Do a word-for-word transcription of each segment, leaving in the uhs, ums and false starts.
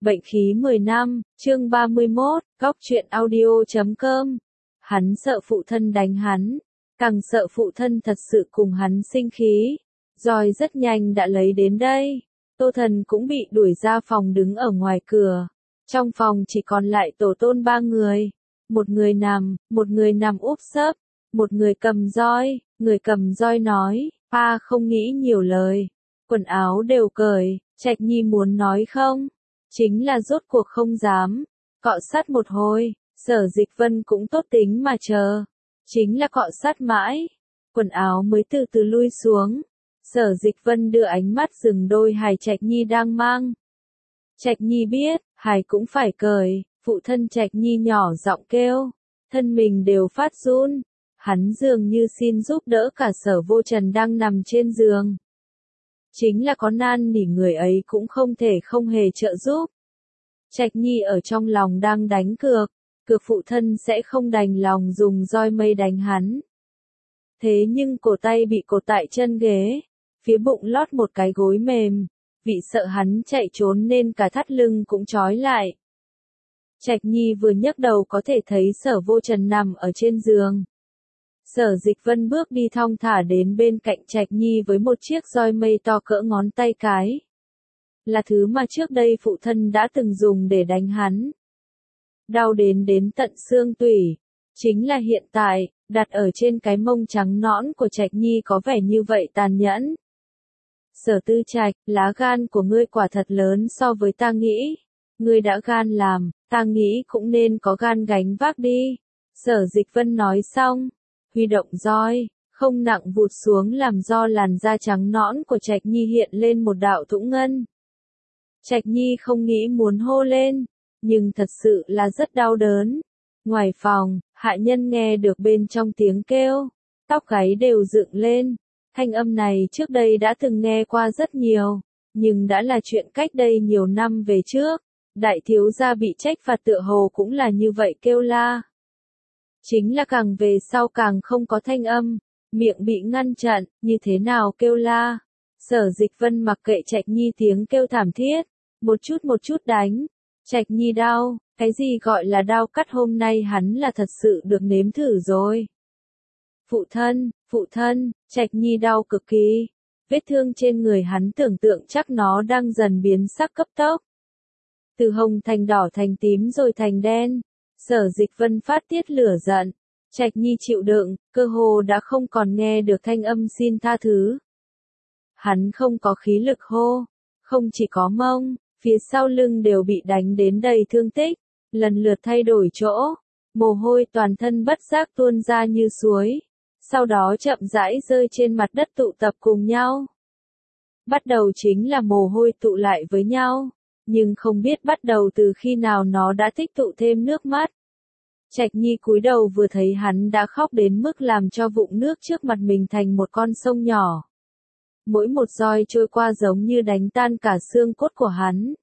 Bệnh khí mười năm, chương ba mươi mốt, góc truyện audio chấm com. Hắn sợ phụ thân đánh hắn, càng sợ phụ thân thật sự cùng hắn sinh khí. Roi rất nhanh đã lấy đến đây. Tô Thần cũng bị đuổi ra phòng đứng ở ngoài cửa. Trong phòng chỉ còn lại tổ tôn ba người. Một người nằm, một người nằm úp sấp, một người cầm roi. Người cầm roi nói, pa không nghĩ nhiều lời. Quần áo đều cởi, Trạch Nhi muốn nói không? Chính là rốt cuộc không dám. Cọ sát một hồi, Sở Dịch Vân cũng tốt tính mà chờ. Chính là cọ sát mãi. Quần áo mới từ từ lui xuống. Sở Dịch Vân đưa ánh mắt dừng đôi hài Trạch Nhi đang mang. Trạch Nhi biết, hài cũng phải cởi. Phụ thân Trạch Nhi nhỏ giọng kêu. Thân mình đều phát run. Hắn dường như xin giúp đỡ cả Sở Vô Trần đang nằm trên giường. Chính là có nan nỉ người ấy cũng không thể không hề trợ giúp. Trạch Nhi ở trong lòng đang đánh cược, cược phụ thân sẽ không đành lòng dùng roi mây đánh hắn. Thế nhưng cổ tay bị cột tại chân ghế, phía bụng lót một cái gối mềm, vì sợ hắn chạy trốn nên cả thắt lưng cũng trói lại. Trạch Nhi vừa nhấc đầu có thể thấy Sở Vô Trần nằm ở trên giường. Sở Dịch Vân bước đi thong thả đến bên cạnh Trạch Nhi với một chiếc roi mây to cỡ ngón tay cái. Là thứ mà trước đây phụ thân đã từng dùng để đánh hắn. Đau đến đến tận xương tủy. Chính là hiện tại, đặt ở trên cái mông trắng nõn của Trạch Nhi có vẻ như vậy tàn nhẫn. Sở Tư Trạch, lá gan của ngươi quả thật lớn so với ta nghĩ. Ngươi đã gan làm, ta nghĩ cũng nên có gan gánh vác đi. Sở Dịch Vân nói xong. Huy động roi, không nặng vụt xuống làm do làn da trắng nõn của Trạch Nhi hiện lên một đạo thủng ngân. Trạch Nhi không nghĩ muốn hô lên, nhưng thật sự là rất đau đớn. Ngoài phòng, hạ nhân nghe được bên trong tiếng kêu, tóc gáy đều dựng lên. Thanh âm này trước đây đã từng nghe qua rất nhiều, nhưng đã là chuyện cách đây nhiều năm về trước. Đại thiếu gia bị trách phạt tựa hồ cũng là như vậy kêu la. Chính là càng về sau càng không có thanh âm, miệng bị ngăn chặn, như thế nào kêu la. Sở Dịch Vân mặc kệ Trạch Nhi tiếng kêu thảm thiết, một chút một chút đánh. Trạch Nhi đau, cái gì gọi là đau cắt hôm nay hắn là thật sự được nếm thử rồi. Phụ thân, phụ thân, Trạch Nhi đau cực kỳ. Vết thương trên người hắn tưởng tượng chắc nó đang dần biến sắc cấp tốc. Từ hồng thành đỏ thành tím rồi thành đen. Sở Dịch Vân phát tiết lửa giận. Trạch Nhi chịu đựng, cơ hồ đã không còn nghe được thanh âm xin tha thứ. Hắn không có khí lực hô. Không chỉ có mông, phía sau lưng đều bị đánh đến đầy thương tích. Lần lượt thay đổi chỗ. Mồ hôi toàn thân bất giác tuôn ra như suối. Sau đó chậm rãi rơi trên mặt đất tụ tập cùng nhau. Bắt đầu chính là mồ hôi tụ lại với nhau. Nhưng không biết bắt đầu từ khi nào nó đã tích tụ thêm nước mắt. Trạch Nhi cúi đầu vừa thấy hắn đã khóc đến mức làm cho vụng nước trước mặt mình thành một con sông nhỏ. Mỗi một roi trôi qua giống như đánh tan cả xương cốt của hắn.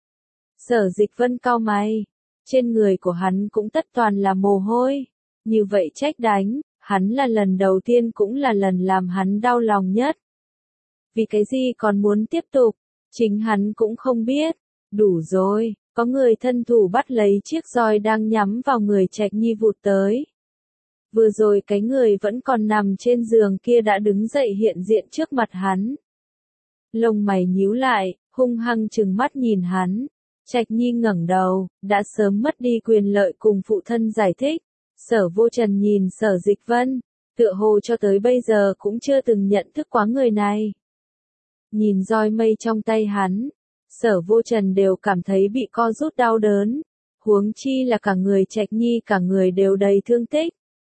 Sở Dịch Vân cau mày. Trên người của hắn cũng tất toàn là mồ hôi. Như vậy trách đánh, hắn là lần đầu tiên cũng là lần làm hắn đau lòng nhất. Vì cái gì còn muốn tiếp tục, chính hắn cũng không biết. Đủ rồi, có người thân thủ bắt lấy chiếc roi đang nhắm vào người Trạch Nhi vụt tới. Vừa rồi cái người vẫn còn nằm trên giường kia đã đứng dậy hiện diện trước mặt hắn. Lông mày nhíu lại, hung hăng trừng mắt nhìn hắn. Trạch Nhi ngẩng đầu, đã sớm mất đi quyền lợi cùng phụ thân giải thích. Sở Vô Trần nhìn Sở Dịch Vân, tựa hồ cho tới bây giờ cũng chưa từng nhận thức quá người này. Nhìn roi mây trong tay hắn. Sở Vô Trần đều cảm thấy bị co rút đau đớn, huống chi là cả người Trạch Nhi cả người đều đầy thương tích.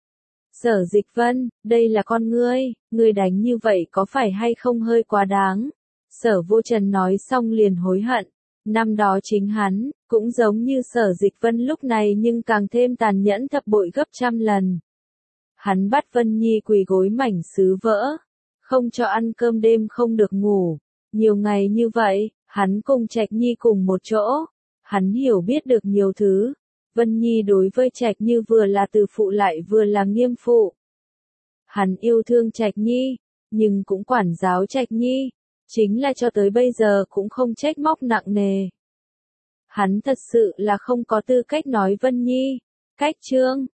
Sở Dịch Vân, đây là con ngươi, ngươi đánh như vậy có phải hay không hơi quá đáng? Sở Vô Trần nói xong liền hối hận, năm đó chính hắn, cũng giống như Sở Dịch Vân lúc này nhưng càng thêm tàn nhẫn thập bội gấp trăm lần. Hắn bắt Vân Nhi quỳ gối mảnh sứ vỡ, không cho ăn cơm đêm không được ngủ, nhiều ngày như vậy. Hắn cùng Trạch Nhi cùng một chỗ. Hắn hiểu biết được nhiều thứ. Vân Nhi đối với Trạch Như vừa là từ phụ lại vừa là nghiêm phụ. Hắn yêu thương Trạch Nhi, nhưng cũng quản giáo Trạch Nhi. Chính là cho tới bây giờ cũng không trách móc nặng nề. Hắn thật sự là không có tư cách nói Vân Nhi. Cách chương